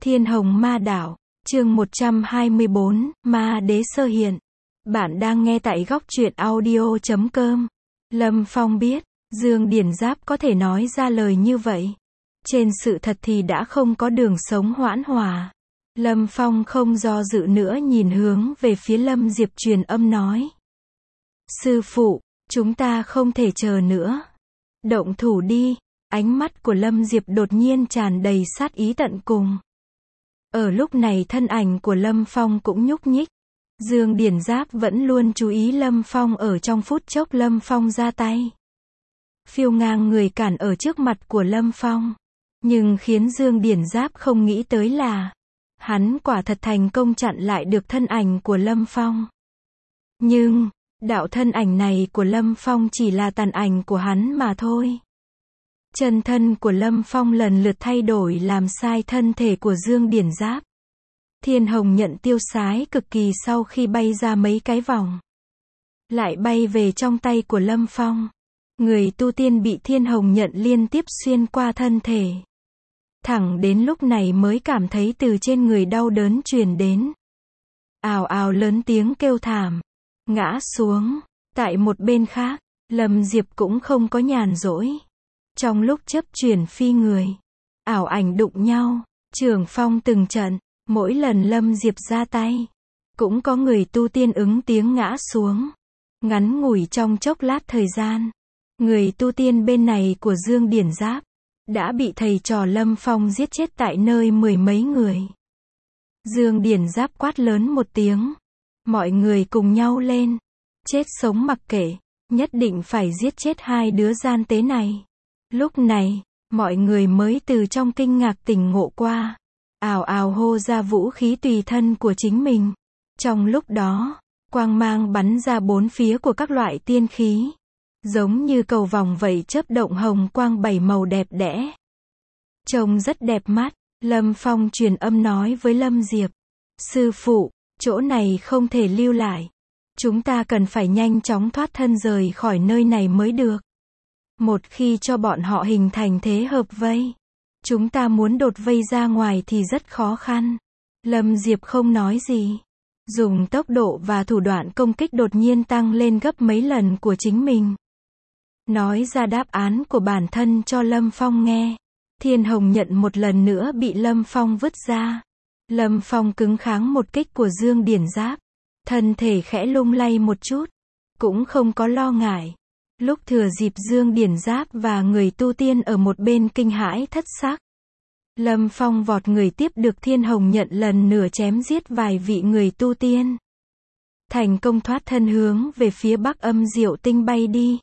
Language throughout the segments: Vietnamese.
Thiên Hồng Ma Đảo, chương 124, Ma Đế Sơ Hiện. Bạn đang nghe tại góc truyện audio.com. Lâm Phong biết, Dương Điển Giáp có thể nói ra lời như vậy. Trên sự thật thì đã không có đường sống hoãn hòa. Lâm Phong không do dự nữa nhìn hướng về phía Lâm Diệp truyền âm nói. Sư phụ, chúng ta không thể chờ nữa. Động thủ đi. Ánh mắt của Lâm Diệp đột nhiên tràn đầy sát ý tận cùng. Ở lúc này thân ảnh của Lâm Phong cũng nhúc nhích. Dương Điển Giáp vẫn luôn chú ý Lâm Phong, ở trong phút chốc Lâm Phong ra tay. Phiêu ngang người cản ở trước mặt của Lâm Phong. Nhưng khiến Dương Điển Giáp không nghĩ tới là, hắn quả thật thành công chặn lại được thân ảnh của Lâm Phong. Nhưng, đạo thân ảnh này của Lâm Phong chỉ là tàn ảnh của hắn mà thôi. Chân thân của Lâm Phong lần lượt thay đổi làm sai thân thể của Dương Điển Giáp. Thiên Hồng nhận tiêu sái cực kỳ sau khi bay ra mấy cái vòng. Lại bay về trong tay của Lâm Phong. Người tu tiên bị Thiên Hồng nhận liên tiếp xuyên qua thân thể. Thẳng đến lúc này mới cảm thấy từ trên người đau đớn truyền đến. Ào ào lớn tiếng kêu thảm. Ngã xuống. Tại một bên khác, Lâm Diệp cũng không có nhàn rỗi. Trong lúc chấp chuyển phi người, ảo ảnh đụng nhau, trường phong từng trận, mỗi lần Lâm Diệp ra tay, cũng có người tu tiên ứng tiếng ngã xuống. Ngắn ngủi trong chốc lát thời gian, người tu tiên bên này của Dương Điển Giáp đã bị thầy trò Lâm Phong giết chết tại nơi mười mấy người. Dương Điển Giáp quát lớn một tiếng, mọi người cùng nhau lên, chết sống mặc kệ, nhất định phải giết chết hai đứa gian tế này. Lúc này, mọi người mới từ trong kinh ngạc tỉnh ngộ qua, ào ào hô ra vũ khí tùy thân của chính mình. Trong lúc đó, quang mang bắn ra bốn phía của các loại tiên khí, giống như cầu vòng vậy chớp động hồng quang bảy màu đẹp đẽ. Trông rất đẹp mắt. Lâm Phong truyền âm nói với Lâm Diệp, sư phụ, chỗ này không thể lưu lại. Chúng ta cần phải nhanh chóng thoát thân rời khỏi nơi này mới được. Một khi cho bọn họ hình thành thế hợp vây, chúng ta muốn đột vây ra ngoài thì rất khó khăn. Lâm Diệp không nói gì, dùng tốc độ và thủ đoạn công kích đột nhiên tăng lên gấp mấy lần của chính mình. Nói ra đáp án của bản thân cho Lâm Phong nghe. Thiên Hồng nhận một lần nữa bị Lâm Phong vứt ra. Lâm Phong cứng kháng một kích của Dương Điển Giáp, thân thể khẽ lung lay một chút, cũng không có lo ngại. Lúc thừa dịp Dương Điển Giáp và người tu tiên ở một bên kinh hãi thất sắc, Lâm Phong vọt người tiếp được Thiên Hồng nhận lần nữa chém giết vài vị người tu tiên. Thành công thoát thân hướng về phía Bắc Âm Diệu Tinh bay đi.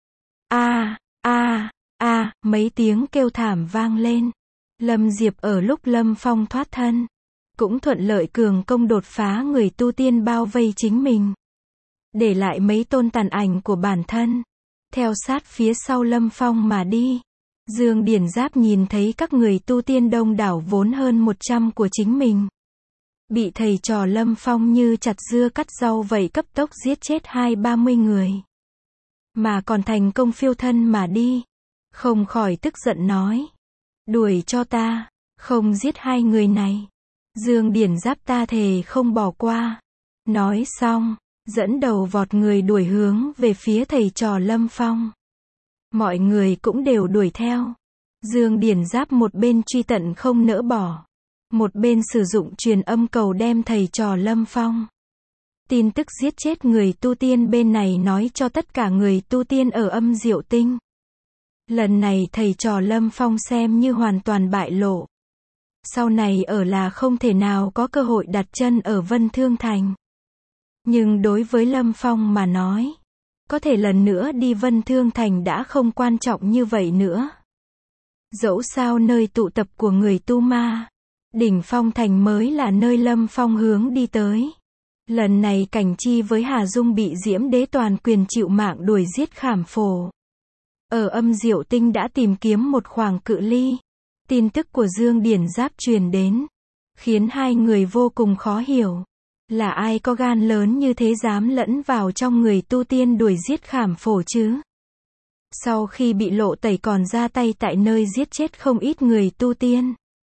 Mấy tiếng kêu thảm vang lên. Lâm Diệp ở lúc Lâm Phong thoát thân, cũng thuận lợi cường công đột phá người tu tiên bao vây chính mình. Để lại mấy tôn tàn ảnh của bản thân, theo sát phía sau Lâm Phong mà đi. Dương Điển Giáp nhìn thấy các người tu tiên đông đảo vốn hơn 100 của chính mình, bị thầy trò Lâm Phong như chặt dưa cắt rau vậy cấp tốc giết chết 20-30 người. Mà còn thành công phiêu thân mà đi. Không khỏi tức giận nói. Đuổi cho ta, không giết hai người này. Dương Điển Giáp ta thề không bỏ qua. Nói xong, dẫn đầu vọt người đuổi hướng về phía thầy trò Lâm Phong. Mọi người cũng đều đuổi theo. Dương Điển Giáp một bên truy tận không nỡ bỏ, một bên sử dụng truyền âm cầu đem thầy trò Lâm Phong. Tin tức giết chết người tu tiên bên này nói cho tất cả người tu tiên ở Âm Diệu Tinh. Lần này thầy trò Lâm Phong xem như hoàn toàn bại lộ. Sau này ở là không thể nào có cơ hội đặt chân ở Vân Thương Thành. Nhưng đối với Lâm Phong mà nói, có thể lần nữa đi Vân Thương Thành đã không quan trọng như vậy nữa. Dẫu sao nơi tụ tập của người tu ma, đỉnh Phong Thành mới là nơi Lâm Phong hướng đi tới. Lần này Cảnh Chi với Hà Dung bị Diễm Đế toàn quyền chịu mạng đuổi giết khảm phổ. Ở Âm Diệu Tinh đã tìm kiếm một khoảng cự ly. Tin tức của Dương Điển Giáp truyền đến, khiến hai người vô cùng khó hiểu. Là ai có gan lớn như thế dám lẫn vào trong người tu tiên đuổi giết khảm phổ chứ? Sau khi bị lộ tẩy còn ra tay tại nơi giết chết không ít người tu tiên.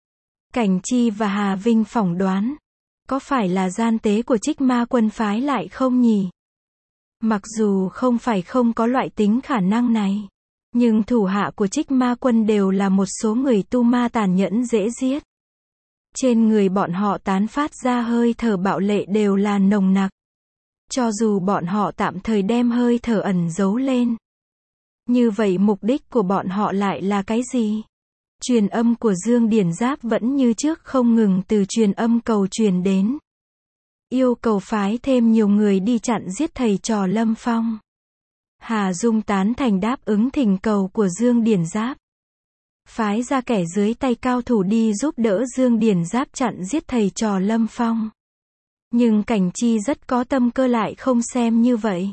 Cảnh Chi và Hà Vinh phỏng đoán, có phải là gian tế của Trích Ma Quân phái lại không nhỉ? Mặc dù không phải không có loại tính khả năng này, nhưng thủ hạ của Trích Ma Quân đều là một số người tu ma tàn nhẫn dễ giết. Trên người bọn họ tán phát ra hơi thở bạo lệ đều là nồng nặc. Cho dù bọn họ tạm thời đem hơi thở ẩn giấu lên. Như vậy mục đích của bọn họ lại là cái gì? Truyền âm của Dương Điển Giáp vẫn như trước không ngừng từ truyền âm cầu truyền đến. Yêu cầu phái thêm nhiều người đi chặn giết thầy trò Lâm Phong. Hà Dung tán thành đáp ứng thỉnh cầu của Dương Điển Giáp. Phái ra kẻ dưới tay cao thủ đi giúp đỡ Dương Điển Giáp chặn giết thầy trò Lâm Phong. Nhưng Cảnh Chi rất có tâm cơ lại không xem như vậy.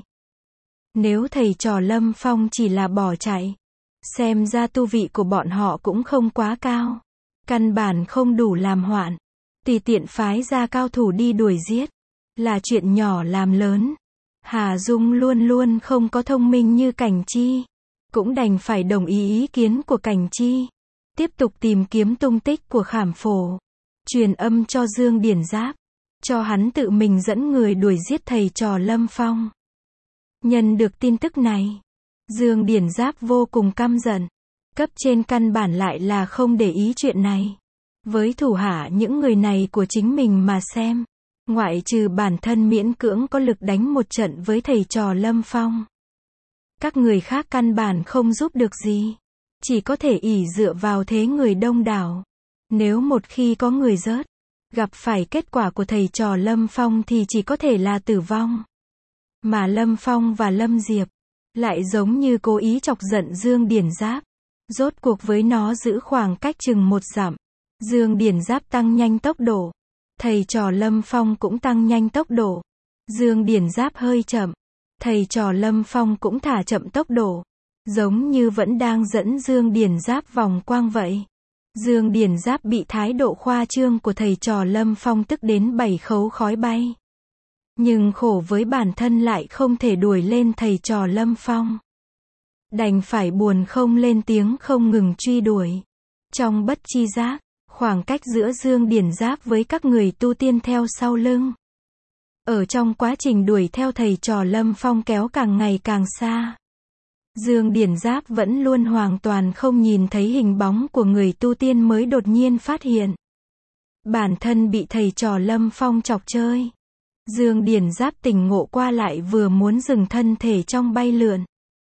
Nếu thầy trò Lâm Phong chỉ là bỏ chạy, xem ra tu vị của bọn họ cũng không quá cao. Căn bản không đủ làm hoạn. Tùy tiện phái ra cao thủ đi đuổi giết. Là chuyện nhỏ làm lớn. Hà Dung luôn luôn không có thông minh như Cảnh Chi. Cũng đành phải đồng ý kiến của Cảnh Chi. Tiếp tục tìm kiếm tung tích của Khảm Phổ. Truyền âm cho Dương Điển Giáp. Cho hắn tự mình dẫn người đuổi giết thầy trò Lâm Phong. Nhận được tin tức này, Dương Điển Giáp vô cùng căm giận. Cấp trên căn bản lại là không để ý chuyện này. Với thủ hạ những người này của chính mình mà xem, ngoại trừ bản thân miễn cưỡng có lực đánh một trận với thầy trò Lâm Phong. Các người khác căn bản không giúp được gì. Chỉ có thể ỷ dựa vào thế người đông đảo. Nếu một khi có người rớt, gặp phải kết quả của thầy trò Lâm Phong thì chỉ có thể là tử vong. Mà Lâm Phong và Lâm Diệp lại giống như cố ý chọc giận Dương Điển Giáp. Rốt cuộc với nó giữ khoảng cách chừng 1 dặm. Dương Điển Giáp tăng nhanh tốc độ. Thầy trò Lâm Phong cũng tăng nhanh tốc độ. Dương Điển Giáp hơi chậm. Thầy trò Lâm Phong cũng thả chậm tốc độ. Giống như vẫn đang dẫn Dương Điển Giáp vòng quang vậy. Dương Điển Giáp bị thái độ khoa trương của thầy trò Lâm Phong tức đến 7 khấu khói bay. Nhưng khổ với bản thân lại không thể đuổi lên thầy trò Lâm Phong. Đành phải buồn không lên tiếng không ngừng truy đuổi. Trong bất chi giác, khoảng cách giữa Dương Điển Giáp với các người tu tiên theo sau lưng. Ở trong quá trình đuổi theo thầy trò Lâm Phong kéo càng ngày càng xa. Dương Điển Giáp vẫn luôn hoàn toàn không nhìn thấy hình bóng của người tu tiên mới đột nhiên phát hiện. Bản thân bị thầy trò Lâm Phong chọc chơi. Dương Điển Giáp tỉnh ngộ qua lại vừa muốn dừng thân thể trong bay lượn.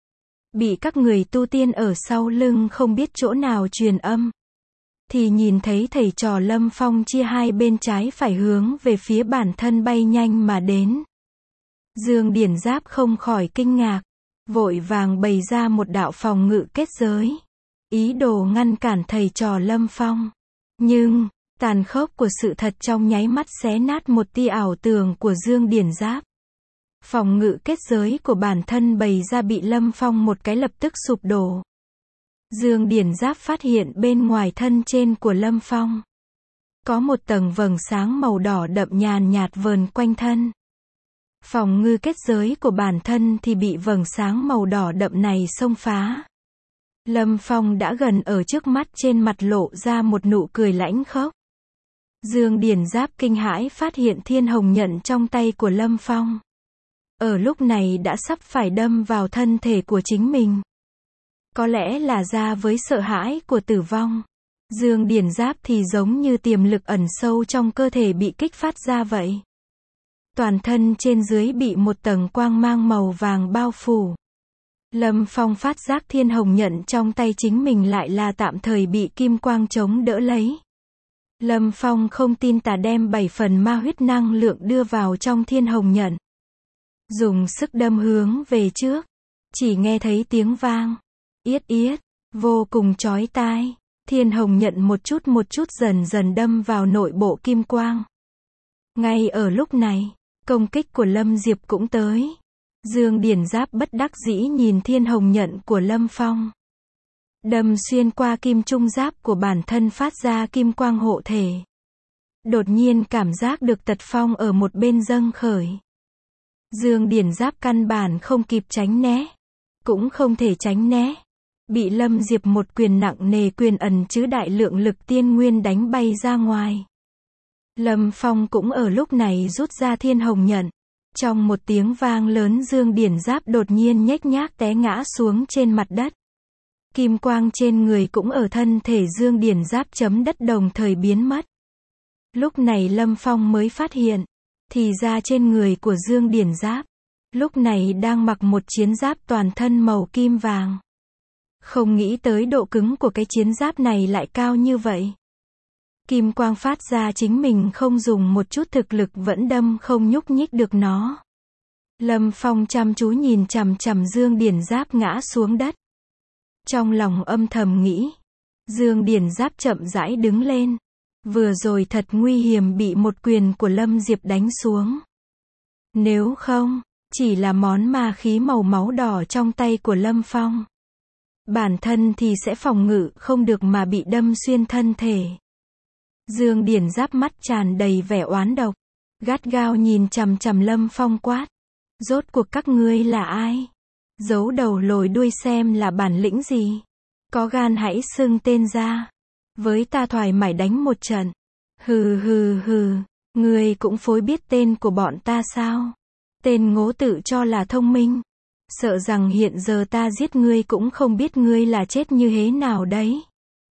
Bị các người tu tiên ở sau lưng không biết chỗ nào truyền âm. Thì nhìn thấy thầy trò Lâm Phong chia hai bên trái phải hướng về phía bản thân bay nhanh mà đến. Dương Điển Giáp không khỏi kinh ngạc. Vội vàng bày ra một đạo phòng ngự kết giới. Ý đồ ngăn cản thầy trò Lâm Phong. Nhưng, tàn khốc của sự thật trong nháy mắt xé nát một tia ảo tưởng của Dương Điển Giáp. Phòng ngự kết giới của bản thân bày ra bị Lâm Phong một cái lập tức sụp đổ. Dương Điển Giáp phát hiện bên ngoài thân trên của Lâm Phong có một tầng vầng sáng màu đỏ đậm nhàn nhạt vờn quanh thân. Phòng ngự kết giới của bản thân thì bị vầng sáng màu đỏ đậm này xông phá. Lâm Phong đã gần ở trước mắt, trên mặt lộ ra một nụ cười lãnh khốc. Dương Điển Giáp kinh hãi phát hiện thiên hồng nhận trong tay của Lâm Phong. Ở lúc này đã sắp phải đâm vào thân thể của chính mình. Có lẽ là ra với sợ hãi của tử vong. Dương Điển Giáp thì giống như tiềm lực ẩn sâu trong cơ thể bị kích phát ra vậy. Toàn thân trên dưới bị một tầng quang mang màu vàng bao phủ. Lâm Phong phát giác thiên hồng nhận trong tay chính mình lại là tạm thời bị kim quang chống đỡ lấy. Lâm Phong không tin tà đem 7 phần ma huyết năng lượng đưa vào trong thiên hồng nhận. Dùng sức đâm hướng về trước. Chỉ nghe thấy tiếng vang. Yết yết. Vô cùng chói tai. Thiên hồng nhận một chút dần dần đâm vào nội bộ kim quang. Ngay ở lúc này, công kích của Lâm Diệp cũng tới. Dương Điển Giáp bất đắc dĩ nhìn thiên hồng nhận của Lâm Phong. Đâm xuyên qua kim trung giáp của bản thân phát ra kim quang hộ thể. Đột nhiên cảm giác được tật phong ở một bên dâng khởi. Dương Điển Giáp căn bản không kịp tránh né. Cũng không thể tránh né. bị Lâm Diệp một quyền nặng nề quyền ẩn chứa đại lượng lực tiên nguyên đánh bay ra ngoài. Lâm Phong cũng ở lúc này rút ra Thiên Hồng Nhận. Trong một tiếng vang lớn, Dương Điển Giáp đột nhiên nhếch nhác té ngã xuống trên mặt đất. Kim quang trên người cũng ở thân thể Dương Điển Giáp chấm đất đồng thời biến mất. Lúc này Lâm Phong mới phát hiện, thì ra trên người của Dương Điển Giáp, lúc này đang mặc một chiến giáp toàn thân màu kim vàng. Không nghĩ tới độ cứng của cái chiến giáp này lại cao như vậy. Kim quang phát ra chính mình không dùng một chút thực lực vẫn đâm không nhúc nhích được nó. Lâm Phong chăm chú nhìn chằm chằm Dương Điển Giáp ngã xuống đất. Trong lòng âm thầm nghĩ, Dương Điển Giáp chậm rãi đứng lên. Vừa rồi thật nguy hiểm bị một quyền của Lâm Diệp đánh xuống. Nếu không, chỉ là món ma khí màu máu đỏ trong tay của Lâm Phong, bản thân thì sẽ phòng ngự không được mà bị đâm xuyên thân thể. Dương Điển Giáp mắt tràn đầy vẻ oán độc, gắt gao nhìn chằm chằm Lâm Phong quát. Rốt cuộc các ngươi là ai? Giấu đầu lồi đuôi xem là bản lĩnh gì? Có gan hãy xưng tên ra. Với ta thoải mái đánh một trận. Hừ hừ hừ, ngươi cũng phối biết tên của bọn ta sao? Tên ngố tự cho là thông minh. Sợ rằng hiện giờ ta giết ngươi cũng không biết ngươi là chết như thế nào đấy.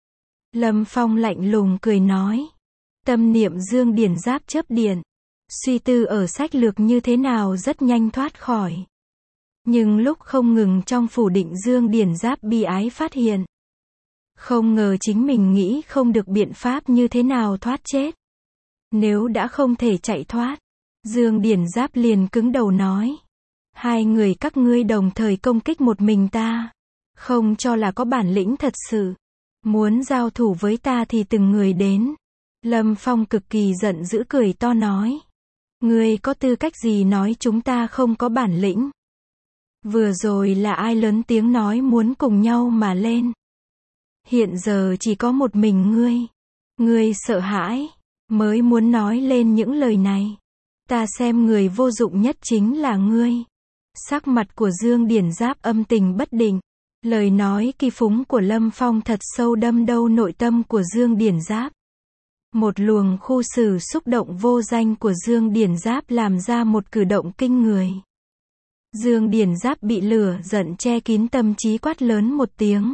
Lâm Phong lạnh lùng cười nói. Tâm niệm Dương Điển Giáp chớp điện. Suy tư ở sách lược như thế nào rất nhanh thoát khỏi. Nhưng lúc không ngừng trong phủ định, Dương Điển Giáp bi ái phát hiện. Không ngờ chính mình nghĩ không được biện pháp như thế nào thoát chết. Nếu đã không thể chạy thoát, Dương Điển Giáp liền cứng đầu nói. Hai người các ngươi đồng thời công kích một mình ta. Không cho là có bản lĩnh thật sự. Muốn giao thủ với ta thì từng người đến. Lâm Phong cực kỳ giận dữ cười to nói. Ngươi có tư cách gì nói chúng ta không có bản lĩnh? Vừa rồi là ai lớn tiếng nói muốn cùng nhau mà lên? Hiện giờ chỉ có một mình ngươi. Ngươi sợ hãi, mới muốn nói lên những lời này. Ta xem người vô dụng nhất chính là ngươi. Sắc mặt của Dương Điển Giáp âm tình bất định. Lời nói kỳ phúng của Lâm Phong thật sâu đâm đâu nội tâm của Dương Điển Giáp. Một luồng khu xử xúc động vô danh của Dương Điển Giáp làm ra một cử động kinh người. Dương Điển Giáp bị lửa giận che kín tâm trí quát lớn một tiếng.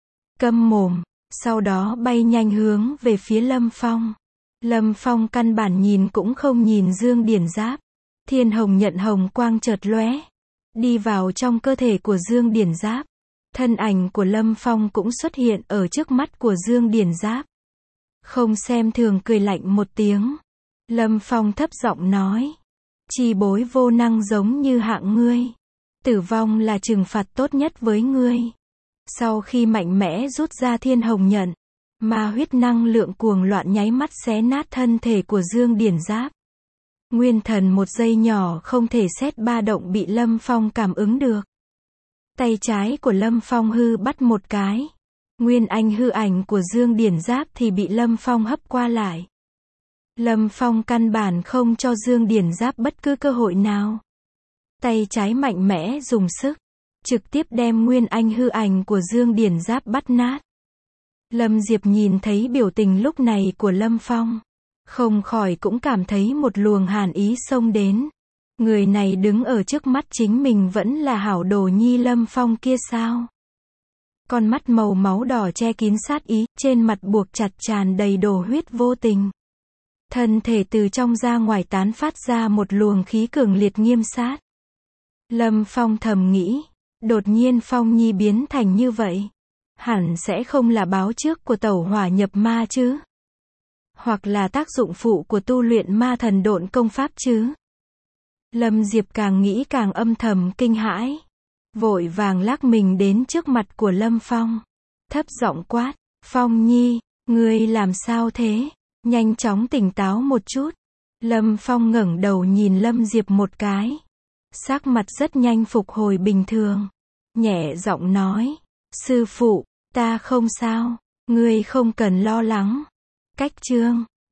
Câm mồm, sau đó bay nhanh hướng về phía Lâm Phong. Lâm Phong căn bản nhìn cũng không nhìn Dương Điển Giáp. Thiên Hồng Nhận hồng quang chợt lóe, đi vào trong cơ thể của Dương Điển Giáp. Thân ảnh của Lâm Phong cũng xuất hiện ở trước mắt của Dương Điển Giáp. Không xem thường cười lạnh một tiếng. Lâm Phong thấp giọng nói. Chi bối vô năng giống như hạng ngươi. Tử vong là trừng phạt tốt nhất với ngươi. Sau khi mạnh mẽ rút ra Thiên Hồng Nhận, ma huyết năng lượng cuồng loạn nháy mắt xé nát thân thể của Dương Điển Giáp. Nguyên thần một giây nhỏ không thể xét ba động bị Lâm Phong cảm ứng được. Tay trái của Lâm Phong hư bắt một cái. Nguyên anh hư ảnh của Dương Điển Giáp thì bị Lâm Phong hấp qua lại. Lâm Phong căn bản không cho Dương Điển Giáp bất cứ cơ hội nào. Tay trái mạnh mẽ dùng sức, trực tiếp đem nguyên anh hư ảnh của Dương Điển Giáp bắt nát. Lâm Diệp nhìn thấy biểu tình lúc này của Lâm Phong, không khỏi cũng cảm thấy một luồng hàn ý xông đến. Người này đứng ở trước mắt chính mình vẫn là hảo đồ nhi Lâm Phong kia sao? Con mắt màu máu đỏ che kín sát ý, trên mặt buộc chặt tràn đầy đồ huyết vô tình. Thân thể từ trong ra ngoài tán phát ra một luồng khí cường liệt nghiêm sát. Lâm Phong thầm nghĩ, đột nhiên Phong Nhi biến thành như vậy, hẳn sẽ không là báo trước của tẩu hỏa nhập ma chứ? Hoặc là tác dụng phụ của tu luyện ma thần độn công pháp chứ? Lâm Diệp càng nghĩ càng âm thầm kinh hãi. Vội vàng lắc mình đến trước mặt của Lâm Phong. Thấp giọng quát, Phong Nhi, ngươi làm sao thế? Nhanh chóng tỉnh táo một chút. Lâm Phong ngẩng đầu nhìn Lâm Diệp một cái. Sắc mặt rất nhanh phục hồi bình thường. Nhẹ giọng nói, sư phụ, ta không sao, ngươi không cần lo lắng. Cách chương